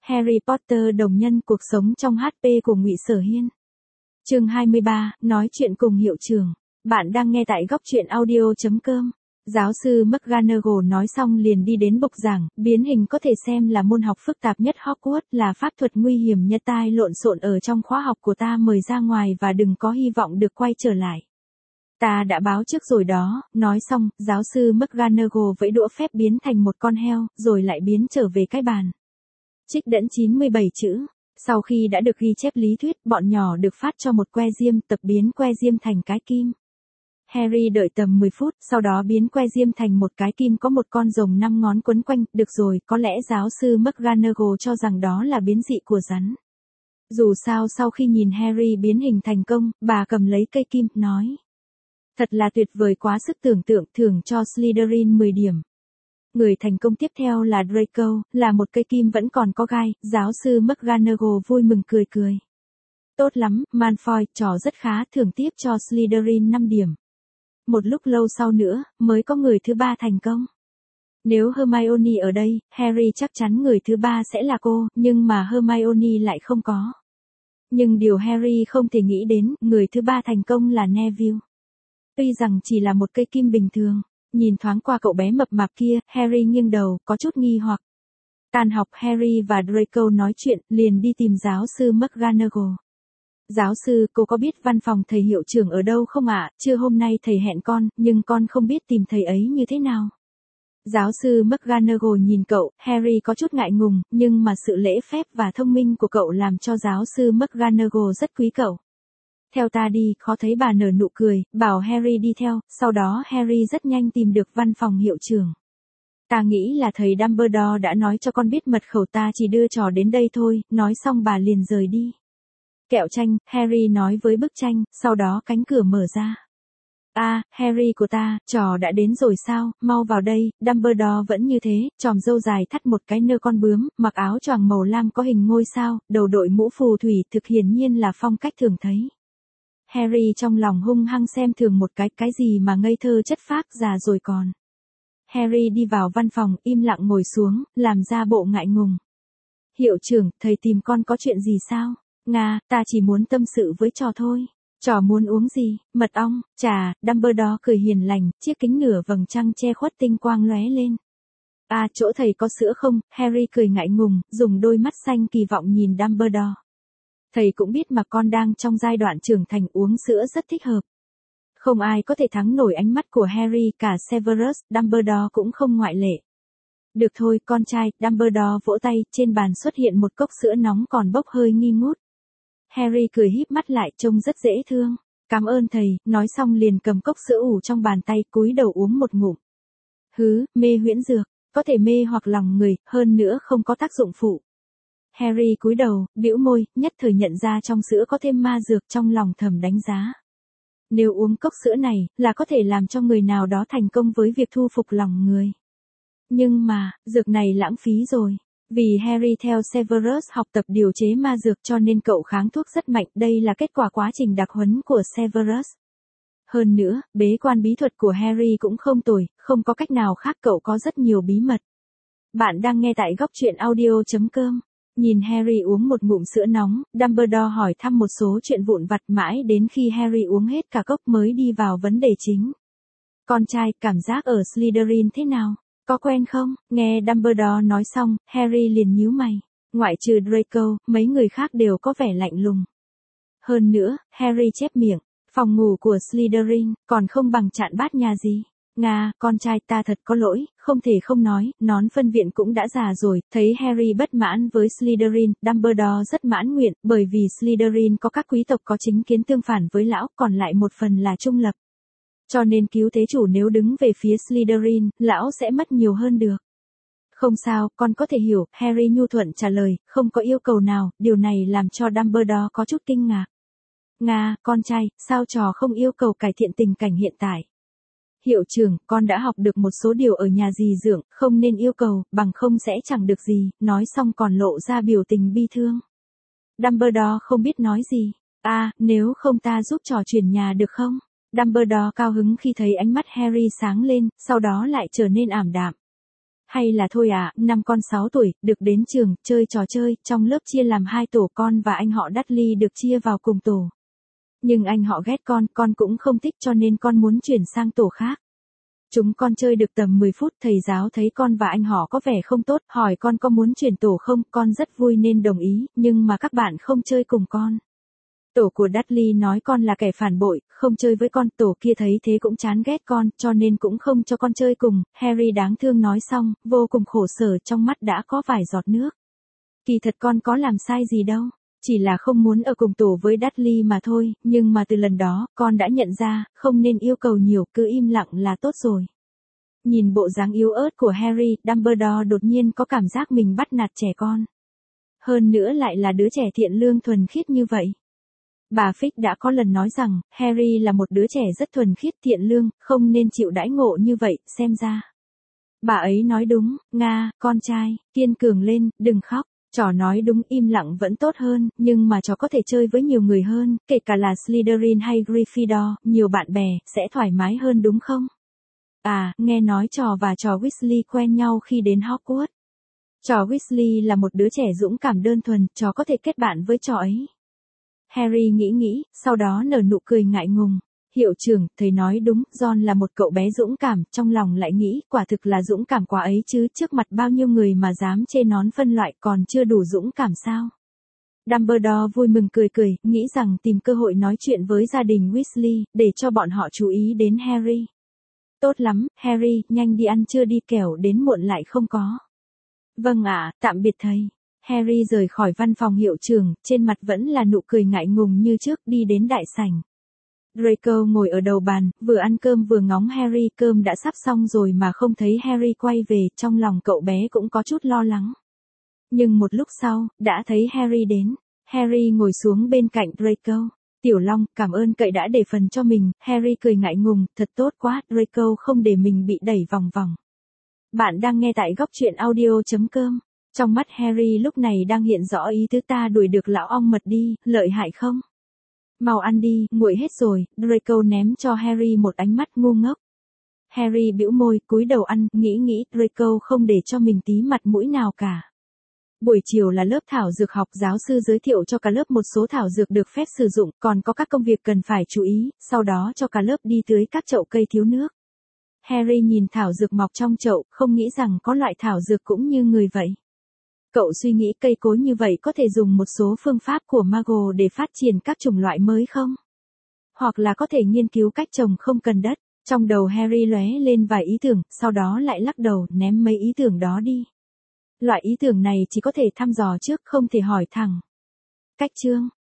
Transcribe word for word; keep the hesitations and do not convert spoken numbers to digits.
Harry Potter đồng nhân cuộc sống trong hát pê của Ngụy Sở Hiên. Chương hai mươi ba, nói chuyện cùng hiệu trưởng. Bạn đang nghe tại góc truyện audio chấm com. Giáo sư McGonagall nói xong liền đi đến bục giảng, biến hình có thể xem là môn học phức tạp nhất Hogwarts, là pháp thuật nguy hiểm nhất tai lộn xộn ở trong khóa học của ta, mời ra ngoài và đừng có hy vọng được quay trở lại. Ta đã báo trước rồi đó. Nói xong, giáo sư McGonagall vẫy đũa phép biến thành một con heo, rồi lại biến trở về cái bàn. Trích dẫn chín mươi bảy chữ. Sau khi đã được ghi chép lý thuyết, bọn nhỏ được phát cho một que diêm, tập biến que diêm thành cái kim. Harry đợi tầm mười phút, sau đó biến que diêm thành một cái kim có một con rồng năm ngón quấn quanh. Được rồi, có lẽ giáo sư McGonagall cho rằng đó là biến dị của rắn. Dù sao sau khi nhìn Harry biến hình thành công, bà cầm lấy cây kim, nói. Thật là tuyệt vời, quá sức tưởng tượng, thưởng cho Slytherin mười điểm. Người thành công tiếp theo là Draco, là một cây kim vẫn còn có gai. Giáo sư McGonagall vui mừng cười cười. Tốt lắm, Malfoy, trò rất khá, thưởng tiếp cho Slytherin năm điểm. Một lúc lâu sau nữa, mới có người thứ ba thành công. Nếu Hermione ở đây, Harry chắc chắn người thứ ba sẽ là cô, nhưng mà Hermione lại không có. Nhưng điều Harry không thể nghĩ đến, người thứ ba thành công là Neville. Tuy rằng chỉ là một cây kim bình thường, nhìn thoáng qua cậu bé mập mạp kia, Harry nghiêng đầu, có chút nghi hoặc. Tan học, Harry và Draco nói chuyện, liền đi tìm giáo sư McGonagall. Giáo sư, cô có biết văn phòng thầy hiệu trưởng ở đâu không ạ? Trưa hôm nay thầy hẹn con, nhưng con không biết tìm thầy ấy như thế nào. Giáo sư McGonagall nhìn cậu, Harry có chút ngại ngùng, nhưng mà sự lễ phép và thông minh của cậu làm cho giáo sư McGonagall rất quý cậu. Theo ta đi, khó thấy bà nở nụ cười, bảo Harry đi theo, sau đó Harry rất nhanh tìm được văn phòng hiệu trưởng. Ta nghĩ là thầy Dumbledore đã nói cho con biết mật khẩu, ta chỉ đưa trò đến đây thôi, nói xong bà liền rời đi. Kẹo tranh, Harry nói với bức tranh, sau đó cánh cửa mở ra. À, Harry của ta, trò đã đến rồi sao, mau vào đây. Dumbledore vẫn như thế, chòm râu dài thắt một cái nơ con bướm, mặc áo choàng màu lam có hình ngôi sao, đầu đội mũ phù thủy, thực hiển nhiên là phong cách thường thấy. Harry trong lòng hung hăng xem thường một cái, cái gì mà ngây thơ chất phác, già rồi còn. Harry đi vào văn phòng, im lặng ngồi xuống, làm ra bộ ngại ngùng. Hiệu trưởng, thầy tìm con có chuyện gì sao? Nga, ta chỉ muốn tâm sự với trò thôi. Trò muốn uống gì? Mật ong, trà? Dumbledore cười hiền lành, chiếc kính nửa vầng trăng che khuất tinh quang lóe lên. À, chỗ thầy có sữa không? Harry cười ngại ngùng, dùng đôi mắt xanh kỳ vọng nhìn Dumbledore. Thầy cũng biết mà, con đang trong giai đoạn trưởng thành, uống sữa rất thích hợp. Không ai có thể thắng nổi ánh mắt của Harry, cả Severus, Dumbledore cũng không ngoại lệ. Được thôi, con trai. Dumbledore vỗ tay, trên bàn xuất hiện một cốc sữa nóng còn bốc hơi nghi ngút. Harry cười híp mắt lại, trông rất dễ thương. Cảm ơn thầy, nói xong liền cầm cốc sữa ủ trong bàn tay, cúi đầu uống một ngụm. Hứ, mê huyễn dược, có thể mê hoặc lòng người, hơn nữa không có tác dụng phụ. Harry cúi đầu, bĩu môi, nhất thời nhận ra trong sữa có thêm ma dược, trong lòng thầm đánh giá. Nếu uống cốc sữa này, là có thể làm cho người nào đó thành công với việc thu phục lòng người. Nhưng mà, dược này lãng phí rồi. Vì Harry theo Severus học tập điều chế ma dược cho nên cậu kháng thuốc rất mạnh, đây là kết quả quá trình đặc huấn của Severus. Hơn nữa, bế quan bí thuật của Harry cũng không tồi, không có cách nào khác, cậu có rất nhiều bí mật. Bạn đang nghe tại góc truyện audio chấm com. Nhìn Harry uống một ngụm sữa nóng, Dumbledore hỏi thăm một số chuyện vụn vặt mãi đến khi Harry uống hết cả cốc mới đi vào vấn đề chính. Con trai, cảm giác ở Slytherin thế nào? Có quen không? Nghe Dumbledore nói xong, Harry liền nhíu mày. Ngoại trừ Draco, mấy người khác đều có vẻ lạnh lùng. Hơn nữa, Harry chép miệng, phòng ngủ của Slytherin, còn không bằng chạn bát nhà gì. Nga, con trai, ta thật có lỗi, không thể không nói, nón phân viện cũng đã già rồi. Thấy Harry bất mãn với Slytherin, Dumbledore rất mãn nguyện, bởi vì Slytherin có các quý tộc có chính kiến tương phản với lão, còn lại một phần là trung lập. Cho nên cứu thế chủ nếu đứng về phía Slytherin, lão sẽ mất nhiều hơn được. Không sao, con có thể hiểu, Harry nhu thuận trả lời, không có yêu cầu nào, điều này làm cho Dumbledore có chút kinh ngạc. Nga, con trai, sao trò không yêu cầu cải thiện tình cảnh hiện tại? Hiệu trưởng, con đã học được một số điều ở nhà dì dưỡng, không nên yêu cầu, bằng không sẽ chẳng được gì, nói xong còn lộ ra biểu tình bi thương. Dumbledore không biết nói gì. À, nếu không ta giúp trò chuyển nhà được không? Dumbledore cao hứng khi thấy ánh mắt Harry sáng lên, sau đó lại trở nên ảm đạm. Hay là thôi à, năm con sáu tuổi, được đến trường, chơi trò chơi, trong lớp chia làm hai tổ, con và anh họ Dudley được chia vào cùng tổ. Nhưng anh họ ghét con, con cũng không thích cho nên con muốn chuyển sang tổ khác. Chúng con chơi được tầm mười phút, thầy giáo thấy con và anh họ có vẻ không tốt, hỏi con có muốn chuyển tổ không, con rất vui nên đồng ý, nhưng mà các bạn không chơi cùng con. Tổ của Dudley nói con là kẻ phản bội, không chơi với con, tổ kia thấy thế cũng chán ghét con, cho nên cũng không cho con chơi cùng. Harry đáng thương nói xong, vô cùng khổ sở, trong mắt đã có vài giọt nước. Kỳ thật con có làm sai gì đâu, chỉ là không muốn ở cùng tổ với Dudley mà thôi, nhưng mà từ lần đó, con đã nhận ra, không nên yêu cầu nhiều, cứ im lặng là tốt rồi. Nhìn bộ dáng yếu ớt của Harry, Dumbledore đột nhiên có cảm giác mình bắt nạt trẻ con. Hơn nữa lại là đứa trẻ thiện lương thuần khiết như vậy. Bà Fitch đã có lần nói rằng, Harry là một đứa trẻ rất thuần khiết thiện lương, không nên chịu đãi ngộ như vậy, xem ra. Bà ấy nói đúng, Nga, con trai, kiên cường lên, đừng khóc. Trò nói đúng, im lặng vẫn tốt hơn, nhưng mà trò có thể chơi với nhiều người hơn, kể cả là Slytherin hay Gryffindor, nhiều bạn bè, sẽ thoải mái hơn đúng không? À, nghe nói trò và trò Weasley quen nhau khi đến Hogwarts. Trò Weasley là một đứa trẻ dũng cảm đơn thuần, trò có thể kết bạn với trò ấy. Harry nghĩ nghĩ, sau đó nở nụ cười ngại ngùng. Hiệu trưởng, thầy nói đúng, John là một cậu bé dũng cảm, trong lòng lại nghĩ, quả thực là dũng cảm quá ấy chứ, trước mặt bao nhiêu người mà dám chê nón phân loại, còn chưa đủ dũng cảm sao? Dumbledore vui mừng cười cười, nghĩ rằng tìm cơ hội nói chuyện với gia đình Weasley, để cho bọn họ chú ý đến Harry. Tốt lắm, Harry, nhanh đi ăn trưa đi, kẻo đến muộn lại không có. Vâng ạ, tạm biệt thầy. Harry rời khỏi văn phòng hiệu trưởng, trên mặt vẫn là nụ cười ngại ngùng như trước, đi đến đại sảnh. Draco ngồi ở đầu bàn, vừa ăn cơm vừa ngóng Harry, cơm đã sắp xong rồi mà không thấy Harry quay về, trong lòng cậu bé cũng có chút lo lắng. Nhưng một lúc sau, đã thấy Harry đến. Harry ngồi xuống bên cạnh Draco. Tiểu Long, cảm ơn cậu đã để phần cho mình. Harry cười ngại ngùng, thật tốt quá, Draco không để mình bị đẩy vòng vòng. Bạn đang nghe tại góc truyện audio chấm com. Trong mắt Harry lúc này đang hiện rõ ý tứ, ta đuổi được lão ong mật đi, lợi hại không? Mau ăn đi, nguội hết rồi, Draco ném cho Harry một ánh mắt ngu ngốc. Harry bĩu môi, cúi đầu ăn, nghĩ nghĩ, Draco không để cho mình tí mặt mũi nào cả. Buổi chiều là lớp thảo dược học, giáo sư giới thiệu cho cả lớp một số thảo dược được phép sử dụng, còn có các công việc cần phải chú ý, sau đó cho cả lớp đi tưới các chậu cây thiếu nước. Harry nhìn thảo dược mọc trong chậu, không nghĩ rằng có loại thảo dược cũng như người vậy. Cậu suy nghĩ cây cối như vậy có thể dùng một số phương pháp của Mago để phát triển các chủng loại mới không? Hoặc là có thể nghiên cứu cách trồng không cần đất. Trong đầu Harry lóe lên vài ý tưởng, sau đó lại lắc đầu, ném mấy ý tưởng đó đi. Loại ý tưởng này chỉ có thể thăm dò trước, không thể hỏi thẳng. Cách chương